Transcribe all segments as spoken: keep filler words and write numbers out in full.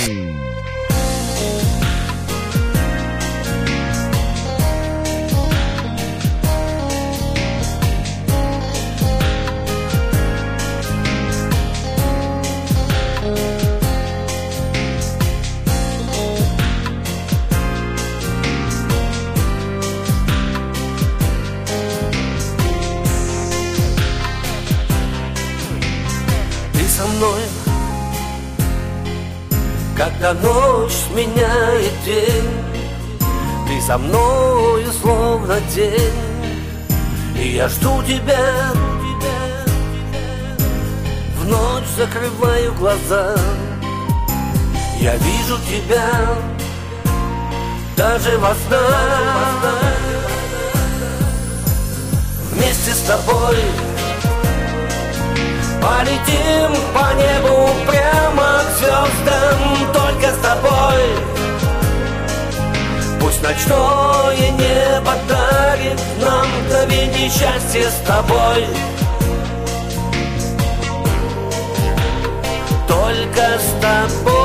Со мной, когда ночь сменяет день, ты со мною словно день, и я жду тебя. В ночь закрываю глаза, я вижу тебя даже во снах. Вместе с тобой полетим по небу прямо к звездам, только с тобой. Пусть ночное небо дарит нам мгновенье счастья с тобой. Только с тобой.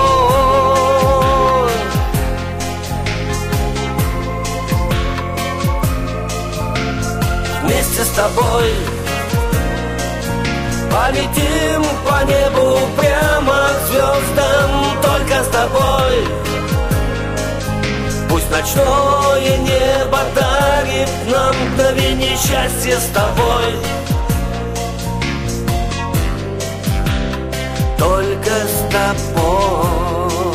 Вместе с тобой полетим по небу прямо к звездам, только с тобой. Пусть ночное небо дарит нам мгновенье счастья с тобой. Только с тобой.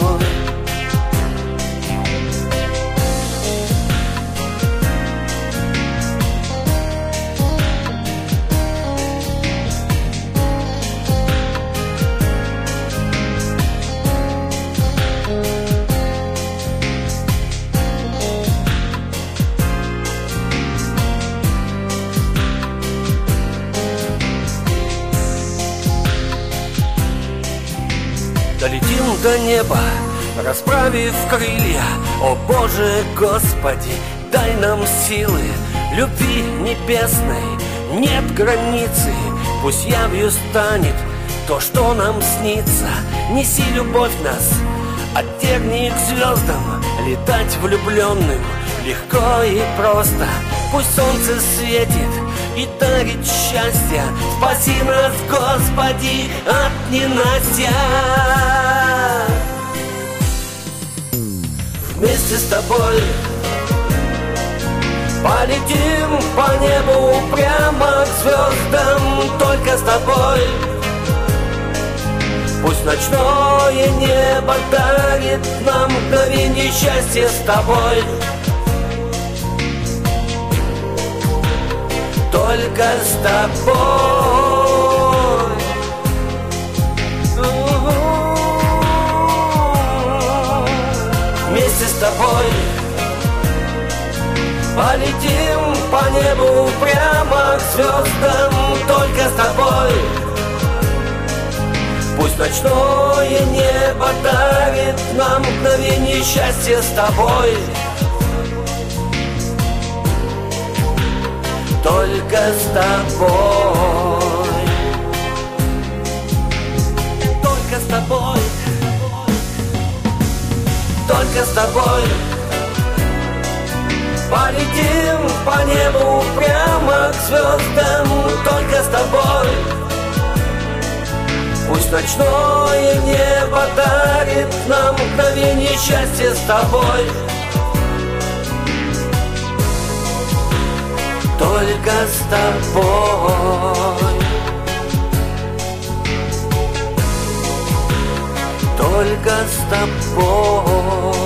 Долетим до неба, расправив крылья. О Боже, Господи, дай нам силы. Любви небесной нет границы. Пусть явью станет то, что нам снится. Неси любовь нас, оттерни к звездам. Летать влюбленным легко и просто. Пусть солнце светит и дарит счастье. Спаси нас, Господи, от ненастья. Вместе с тобой полетим по небу прямо к звездам, только с тобой. Пусть ночное небо дарит нам мгновенье счастья с тобой. Только с тобой. Вместе с тобой полетим по небу прямо к звездам, только с тобой. Пусть ночное небо дарит нам мгновенье счастья с тобой. Только с тобой. Только с тобой. Только с тобой полетим по небу прямо к звездам, только с тобой. Пусть ночное небо дарит нам мгновенье счастья с тобой. Только с тобой. Только с тобой.